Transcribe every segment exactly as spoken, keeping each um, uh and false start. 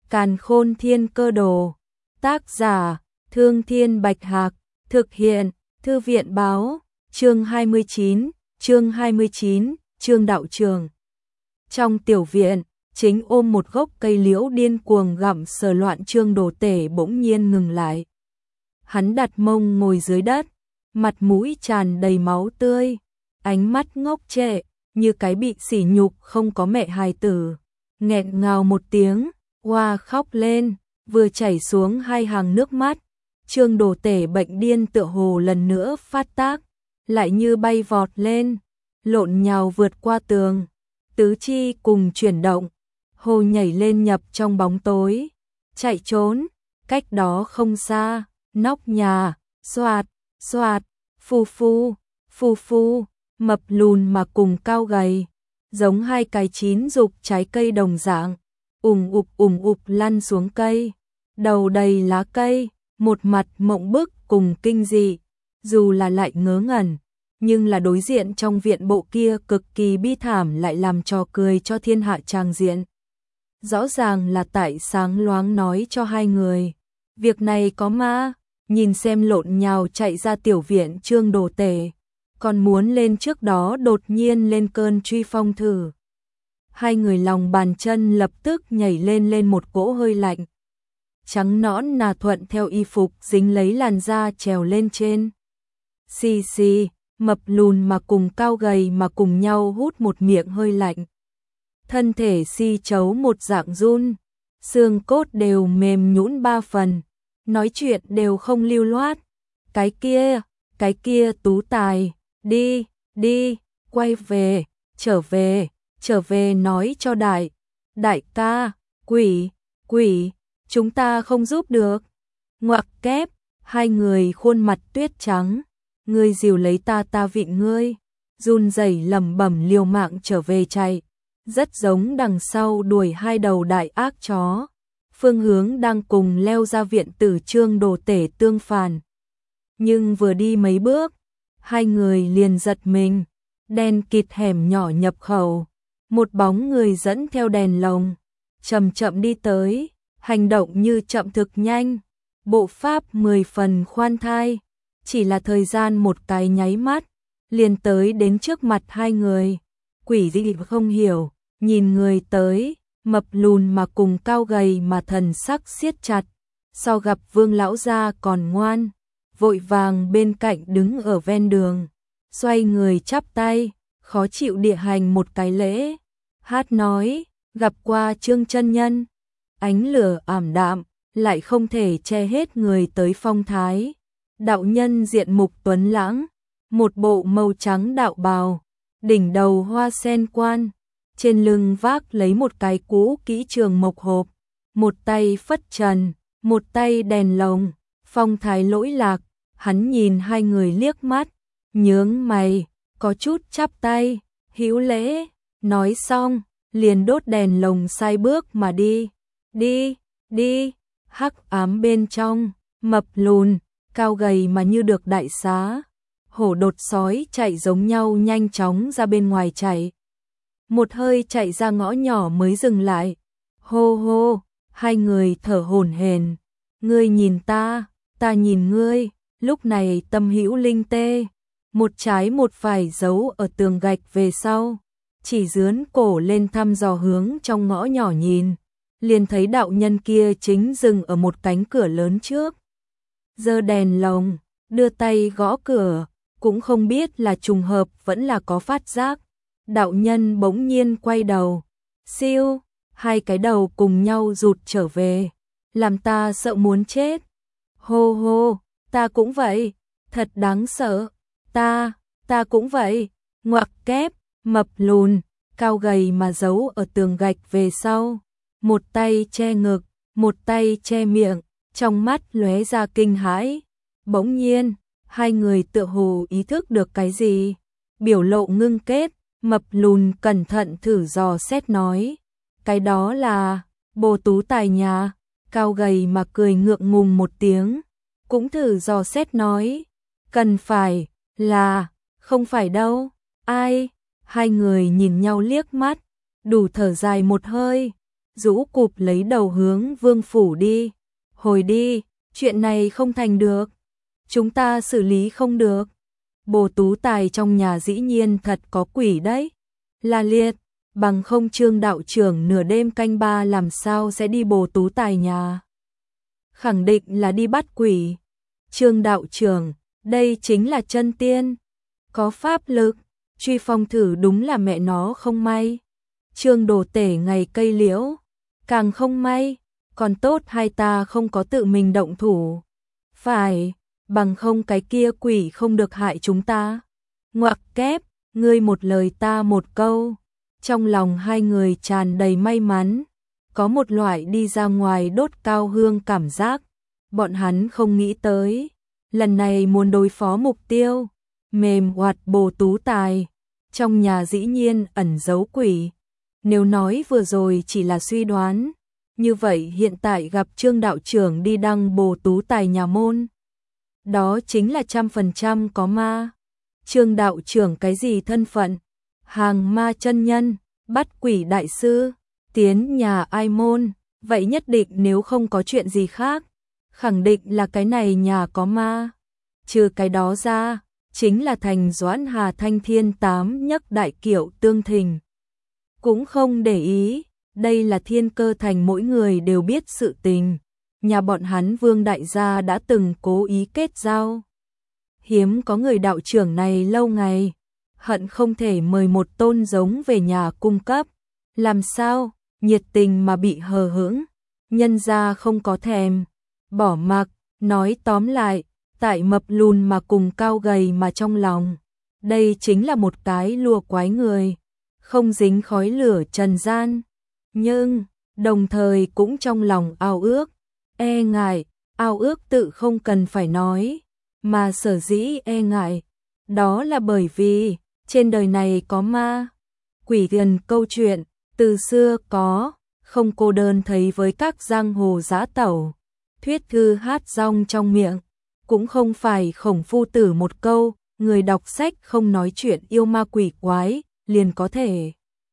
Càn Khôn Thiên Cơ Đồ. Tác giả: Thương Thiên Bạch Hạc. Thực hiện: Thư viện Báo. Chương hai mươi chín, chương hai mươi chín, Trương đạo trường. Trong tiểu viện, chính ôm một gốc cây liễu điên cuồng gặm sờ loạn Trương Đồ Tể bỗng nhiên ngừng lại. Hắn đặt mông ngồi dưới đất, mặt mũi tràn đầy máu tươi, ánh mắt ngốc trệ, như cái bị sỉ nhục không có mẹ hài tử. Nghẹn ngào một tiếng, oa khóc lên, vừa chảy xuống hai hàng nước mắt. Trương Đồ Tể bệnh điên tựa hồ lần nữa phát tác, lại như bay vọt lên, lộn nhào vượt qua tường, tứ chi cùng chuyển động, hồ nhảy lên nhập trong bóng tối, chạy trốn. Cách đó không xa, nóc nhà, xoạt, xoạt, phu phu, phu phu, mập lùn mà cùng cao gầy, giống hai cái chín dục trái cây đồng dạng, ùm ụp ùm ụp lăn xuống cây, đầu đầy lá cây, một mặt mộng bức cùng kinh dị, dù là lại ngớ ngẩn, nhưng là đối diện trong viện bộ kia cực kỳ bi thảm lại làm trò cười cho thiên hạ tràng diện. Rõ ràng là tại sáng loáng nói cho hai người, việc này có ma, nhìn xem lộn nhào chạy ra tiểu viện Trương Đồ Tể, còn muốn lên trước đó đột nhiên lên cơn truy phong thử. Hai người lòng bàn chân lập tức nhảy lên lên một cỗ hơi lạnh. Trắng nõn nà thuận theo y phục dính lấy làn da trèo lên trên. Xì xì, mập lùn mà cùng cao gầy mà cùng nhau hút một miệng hơi lạnh. Thân thể si chấu một dạng run, xương cốt đều mềm nhũn ba phần, nói chuyện đều không lưu loát. Cái kia, cái kia Tú Tài, đi, đi, quay về, trở về, trở về nói cho đại, đại ca, quỷ, quỷ, chúng ta không giúp được. Ngoặc kép, hai người khuôn mặt tuyết trắng, ngươi dìu lấy ta ta vịn ngươi, run rẩy lẩm bẩm liều mạng trở về chạy, rất giống đằng sau đuổi hai đầu đại ác chó. Phương hướng đang cùng leo ra viện tử Trương Đồ Tể tương phản. Nhưng vừa đi mấy bước, hai người liền giật mình, đen kịt hẻm nhỏ nhập khẩu, một bóng người dẫn theo đèn lồng, chậm chậm đi tới, hành động như chậm thực nhanh, bộ pháp mười phần khoan thai, chỉ là thời gian một cái nháy mắt, liền tới đến trước mặt hai người. Quỷ gì không hiểu, nhìn người tới, mập lùn mà cùng cao gầy mà thần sắc siết chặt, so gặp Vương lão gia còn ngoan, vội vàng bên cạnh đứng ở ven đường, xoay người chắp tay, khó chịu địa hành một cái lễ. Hát nói, gặp qua Trương chân nhân. Ánh lửa ảm đạm, lại không thể che hết người tới phong thái. Đạo nhân diện mục tuấn lãng, một bộ màu trắng đạo bào, đỉnh đầu hoa sen quan, trên lưng vác lấy một cái cũ kỹ trường mộc hộp, một tay phất trần, một tay đèn lồng, phong thái lỗi lạc. Hắn nhìn hai người liếc mắt, nhướng mày, có chút chắp tay, hữu lễ, nói xong, liền đốt đèn lồng sai bước mà đi. Đi, đi, hắc ám bên trong, mập lùn, cao gầy mà như được đại xá, hổ đột sói chạy giống nhau nhanh chóng ra bên ngoài chạy. Một hơi chạy ra ngõ nhỏ mới dừng lại. Hô hô, hai người thở hổn hển. Ngươi nhìn ta, ta nhìn ngươi, lúc này tâm hữu linh tê, một trái một phải giấu ở tường gạch về sau, chỉ dướn cổ lên thăm dò hướng trong ngõ nhỏ nhìn, liền thấy đạo nhân kia chính dừng ở một cánh cửa lớn trước. Giơ đèn lồng, đưa tay gõ cửa, cũng không biết là trùng hợp vẫn là có phát giác. Đạo nhân bỗng nhiên quay đầu, siêu, hai cái đầu cùng nhau rụt trở về, làm ta sợ muốn chết. Hô hô, ta cũng vậy, thật đáng sợ, ta, ta cũng vậy. Ngoặc kép, mập lùn, cao gầy mà giấu ở tường gạch về sau, một tay che ngực, một tay che miệng, trong mắt lóe ra kinh hãi. Bỗng nhiên, hai người tựa hồ ý thức được cái gì, biểu lộ ngưng kết. Mập lùn cẩn thận thử dò xét nói, cái đó là Bồ Tú Tài nhà. Cao gầy mà cười ngượng ngùng một tiếng, cũng thử dò xét nói, cần phải là, không phải đâu. Ai? Hai người nhìn nhau liếc mắt, đủ thở dài một hơi, rũ cụp lấy đầu hướng vương phủ đi. Hồi đi, chuyện này không thành được. Chúng ta xử lý không được. Bồ Tú Tài trong nhà dĩ nhiên thật có quỷ đấy. La Liệt, bằng không Trương đạo trưởng nửa đêm canh ba làm sao sẽ đi Bồ Tú Tài nhà. Khẳng định là đi bắt quỷ. Trương đạo trưởng, đây chính là chân tiên. Có pháp lực, truy phong thử đúng là mẹ nó không may. Trương đồ tể ngày cây liễu, càng không may, còn tốt hai ta không có tự mình động thủ. Phải, bằng không cái kia quỷ không được hại chúng ta. Ngoặc kép, ngươi một lời ta một câu. Trong lòng hai người tràn đầy may mắn, có một loại đi ra ngoài đốt cao hương cảm giác. Bọn hắn không nghĩ tới, lần này muốn đối phó mục tiêu, mềm oạt Bồ Tú Tài, trong nhà dĩ nhiên ẩn giấu quỷ. Nếu nói vừa rồi chỉ là suy đoán, như vậy hiện tại gặp Trương đạo trưởng đi đăng Bồ Tú Tài nhà môn, đó chính là trăm phần trăm có ma. Trương đạo trưởng cái gì thân phận? Hàng ma chân nhân, bắt quỷ đại sư, tiến nhà ai môn, vậy nhất định nếu không có chuyện gì khác, khẳng định là cái này nhà có ma. Trừ cái đó ra, chính là thành Doãn Hà Thanh Thiên tám nhấc đại kiệu tương thình. Cũng không để ý, đây là Thiên Cơ Thành mỗi người đều biết sự tình. Nhà bọn hắn Vương đại gia đã từng cố ý kết giao. Hiếm có người đạo trưởng này lâu ngày, hận không thể mời một tôn giống về nhà cung cấp. Làm sao, nhiệt tình mà bị hờ hững, nhân gia không có thèm, bỏ mặc, nói tóm lại, tại mập lùn mà cùng cao gầy mà trong lòng. Đây chính là một cái lùa quái người, không dính khói lửa trần gian. Nhưng, đồng thời cũng trong lòng ao ước, e ngại, ao ước tự không cần phải nói, mà sở dĩ e ngại, đó là bởi vì, trên đời này có ma. Quỷ gần câu chuyện, từ xưa có, không cô đơn thấy với các giang hồ dã tẩu. Thuyết thư hát rong trong miệng, cũng không phải Khổng Phu Tử một câu, người đọc sách không nói chuyện yêu ma quỷ quái, liền có thể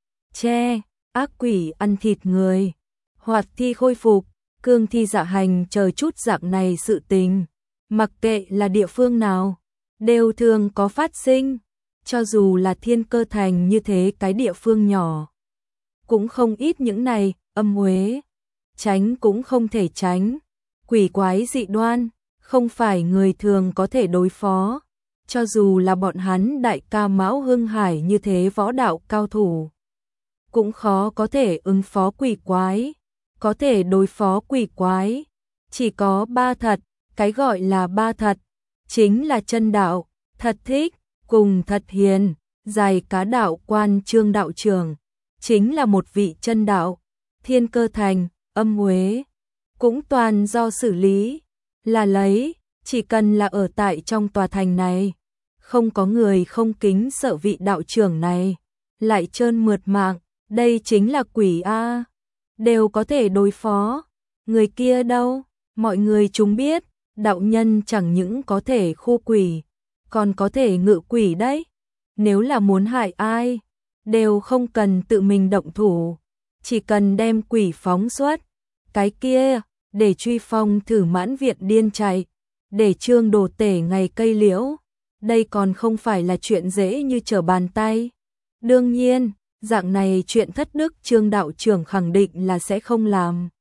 che, ác quỷ ăn thịt người, hoạt thi khôi phục, cương thi dạ hành chờ chút dạng này sự tình. Mặc kệ là địa phương nào, đều thường có phát sinh, cho dù là Thiên Cơ Thành như thế cái địa phương nhỏ. Cũng không ít những này, âm uế, tránh cũng không thể tránh, quỷ quái dị đoan, không phải người thường có thể đối phó, cho dù là bọn hắn đại ca Mão Hưng Hải như thế võ đạo cao thủ. Cũng khó có thể ứng phó quỷ quái, có thể đối phó quỷ quái, chỉ có ba thật, cái gọi là ba thật, chính là chân đạo, thật thích, cùng thật hiền, dài cá đạo quan Trương đạo trưởng, chính là một vị chân đạo. Thiên Cơ Thành, âm uế, cũng toàn do xử lý, là lấy, chỉ cần là ở tại trong tòa thành này, không có người không kính sợ vị đạo trưởng này, lại trơn mượt mạng, đây chính là quỷ a, đều có thể đối phó. Người kia đâu? Mọi người chúng biết, đạo nhân chẳng những có thể khu quỷ, còn có thể ngự quỷ đấy. Nếu là muốn hại ai, đều không cần tự mình động thủ, chỉ cần đem quỷ phóng xuất. Cái kia, để truy phong thử mãn viện điên chạy, để Trương đồ tể ngày cây liễu, đây còn không phải là chuyện dễ như trở bàn tay. Đương nhiên, dạng này chuyện thất đức Trương đạo trưởng khẳng định là sẽ không làm.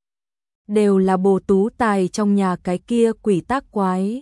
Đều là Bồ Tú Tài trong nhà cái kia quỷ tác quái.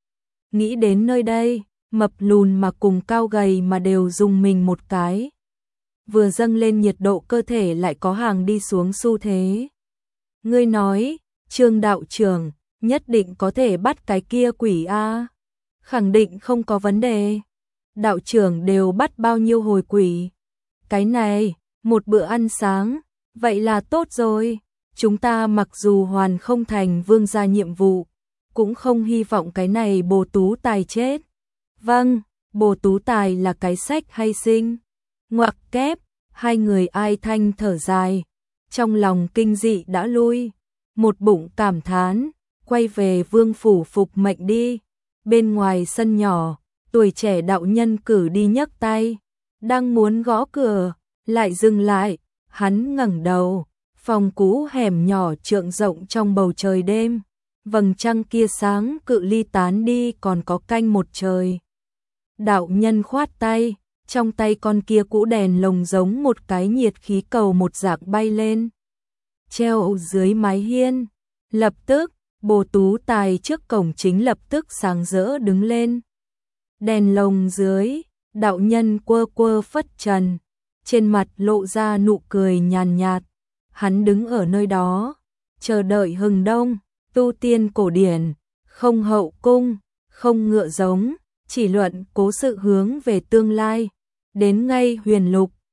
Nghĩ đến nơi đây, mập lùn mà cùng cao gầy mà đều dùng mình một cái. Vừa dâng lên nhiệt độ cơ thể lại có hàng đi xuống xu thế. Ngươi nói, Trương đạo trưởng, nhất định có thể bắt cái kia quỷ a? Khẳng định không có vấn đề. Đạo trưởng đều bắt bao nhiêu hồi quỷ? Cái này, một bữa ăn sáng, vậy là tốt rồi. Chúng ta mặc dù hoàn không thành vương gia nhiệm vụ, cũng không hy vọng cái này Bồ Tú Tài chết. Vâng, Bồ Tú Tài là cái sách hay sinh. Ngoặc kép, hai người ai thanh thở dài, trong lòng kinh dị đã lui, một bụng cảm thán, quay về vương phủ phục mệnh đi. Bên ngoài sân nhỏ, tuổi trẻ đạo nhân cử đi nhấc tay, đang muốn gõ cửa, lại dừng lại, hắn ngẩng đầu, Phòng cũ hẻm nhỏ trượng rộng trong bầu trời đêm, vầng trăng kia sáng cự ly tán đi còn có canh một trời. Đạo nhân khoát tay, trong tay con kia cũ đèn lồng giống một cái nhiệt khí cầu một dạng bay lên. Treo dưới mái hiên, lập tức, bồ tú tài trước cổng chính lập tức sáng rỡ đứng lên. Đèn lồng dưới, đạo nhân quơ quơ phất trần, trên mặt lộ ra nụ cười nhàn nhạt. Hắn đứng ở nơi đó, chờ đợi hừng đông, tu tiên cổ điển, không hậu cung, không ngựa giống, chỉ luận cố sự hướng về tương lai. Đến ngay huyền lục,